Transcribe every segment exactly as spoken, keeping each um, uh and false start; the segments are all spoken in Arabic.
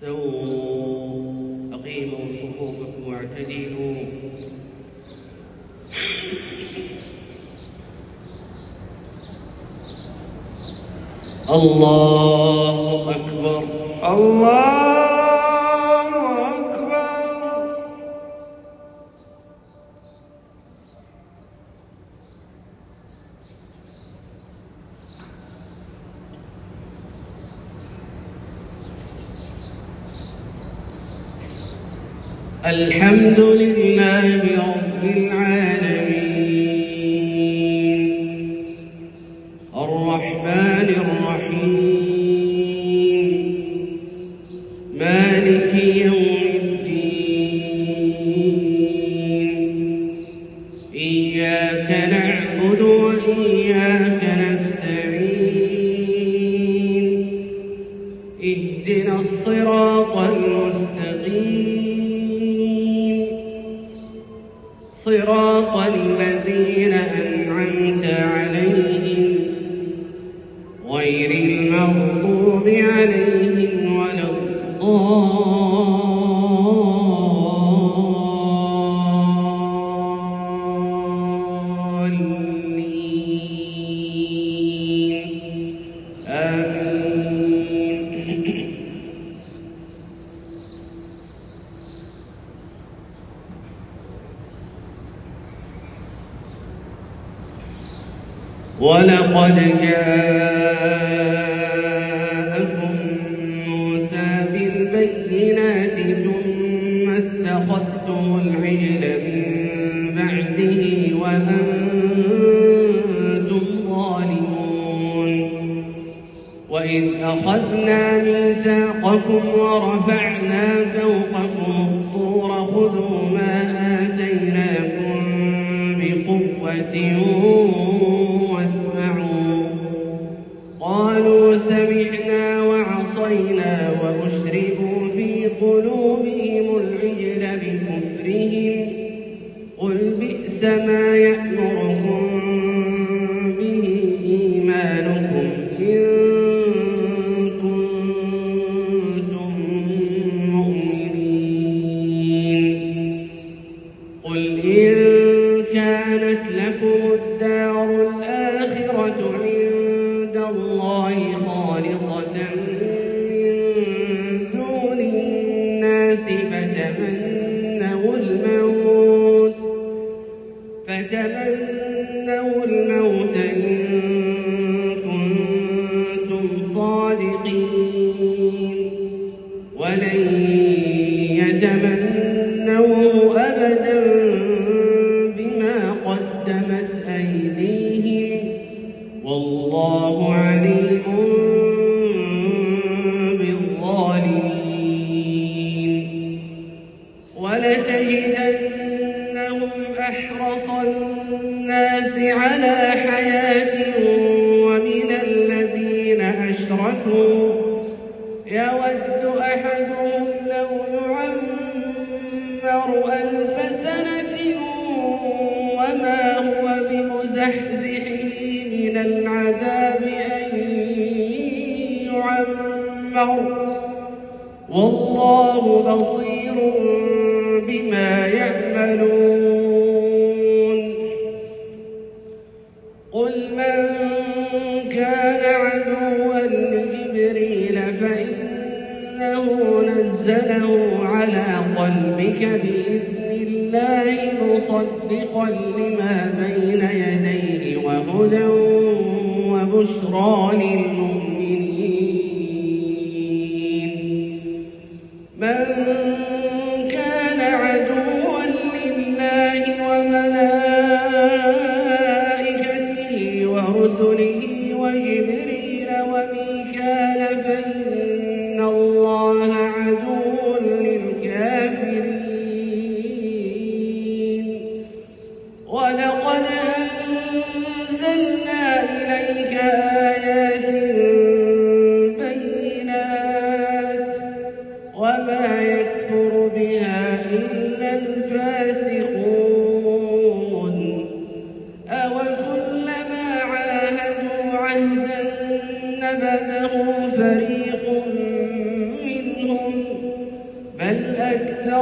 استووا أقيموا صفوفكم واعتدلوا الله أكبر الله أكبر. الحمد لله رب العالمين الرحمن الرحيم مالك يوم الدين إياك نعبد وإياك نستعين اهدنا الصراط المستقيم صراط الذين أنعمت عليهم غير المغضوب عليهم ولا الضالين آمين. ولقد جاءكم موسى بالبينات ثم اتخذتم العجل من بعده وأنتم ظالمون وإذ أخذنا ميثاقكم ورفعنا فوقكم الطور خذوا ما آتيناكم بقوة قالوا سمعنا وعصينا وأشربوا في قلوبهم العجل بكفرهم قل بئس ما يأمركم به إيمانكم إن كنتم مؤمنين قل إن كانت لكم الدار الآخرة عند الله خالصة من دون الناس فتمنوا الموت فتمنوا الموت إن كنتم صادقين ولن يتمنوه أبدا بما قدمت أيديهم والله عليم بالظالمين ولتجدنهم أحرص الناس على حياة ومن الذين أشركوا يود أحدهم لو يعمر ألف سنة وما هو بمزحزحه من العذاب أن يعمر والله بصير بما يعملون قل من كان عدوا لجبريل فإنه نزله على قلبك بإذن الله مصدقا لما بين يديه وهدى وبشرى للمؤمنين من كان عدوا لله وملائكته ورسله وجبريل وميكال فإن الله عدو للكافرين ولقد أنزلنا إليك آيات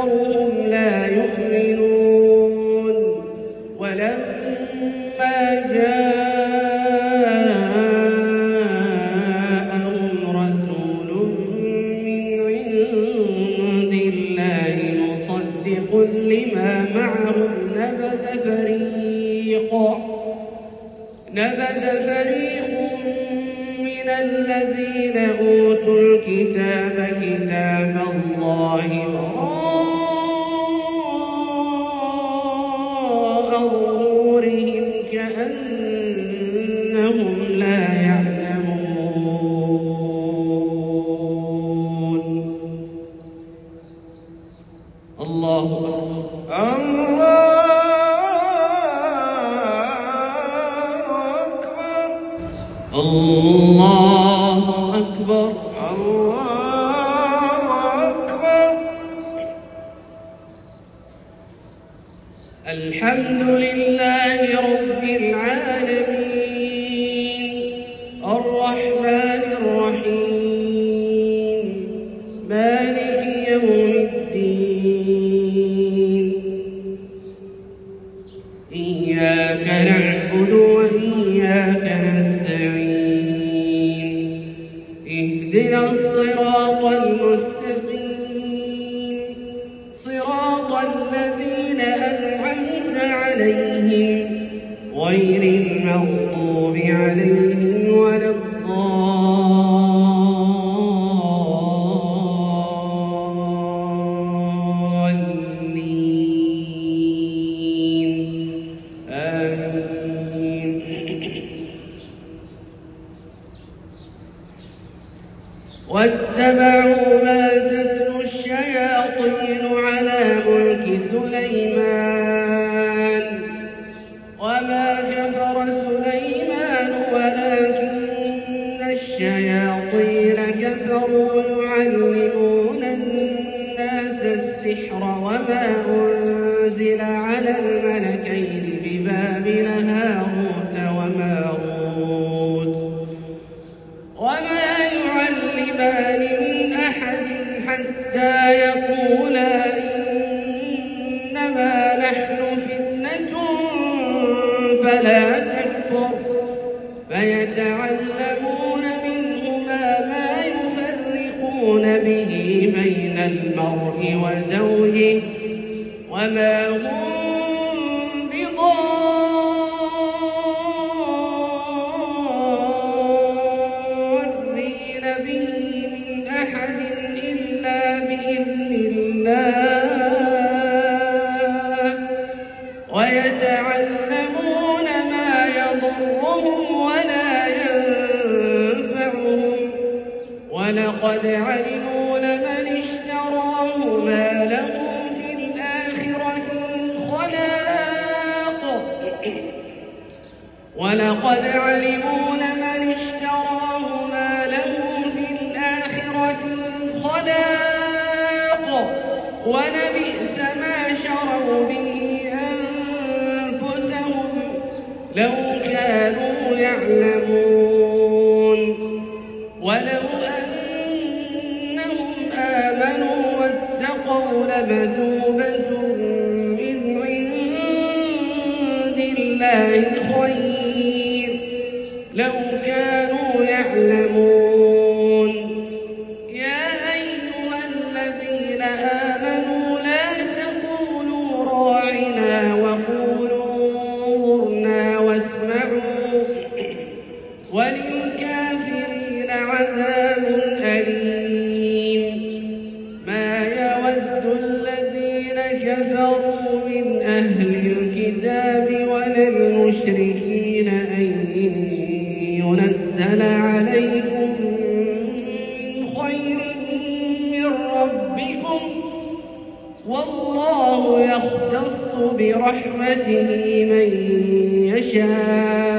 أكثرهم لا يؤمنون ولما جاءهم رسول من عند الله مصدق لما معهم نبذ فريق نبذ فريق من الذين أوتوا الكتاب كتاب الله وراء ظهورهم كأنهم لا يعلمون. الله أكبر. الله أكبر. الله أكبر. الحمد لله رب العالمين الرحمن الرحيم مالك يوم الدين إياك نعبد وإياك نستعين اهدنا الصراط المستقيم صراط الذين أنعمت عليهم غير المغضوب عليهم ولا الضالين آمين. واتبعوا ما تتلو الشياطين على ملك سليمان وما كفر سليمان ولكن الشياطين كفروا يعلمون الناس السحر وما أنزل على الملكين ببابل هاروت وماروت وما يعلمان من أحد حتى يقولا إنما نحن فتنة فلا تكفر فيتعلمون منهما ما يفرقون به بين المرء وزوجه وما هم بضارين به من أحد إلا بإذن الله ويتعلمون ما يضرهم ولا ينفعهم ولقد علموا لمن اشتراه ما له في الآخرة من خلاق ولقد علموا لمن اشتراه ما له في الآخرة من خلاق ولبئس ما شروا به أنفسهم لو كانوا يعلمون ولو أنهم آمنوا واتقوا لمثوبة من عند الله خير لو كانوا يعلمون. يا أيها الذين آمنوا لا تقولوا راعنا وقولوا انظرنا واسمعوا وللكافرين عذاب أليم. ما يود الذين كفروا من أهل الكتاب ولا المشركين أن ينزل عليكم من خير من ربكم والله يختص برحمته من يشاء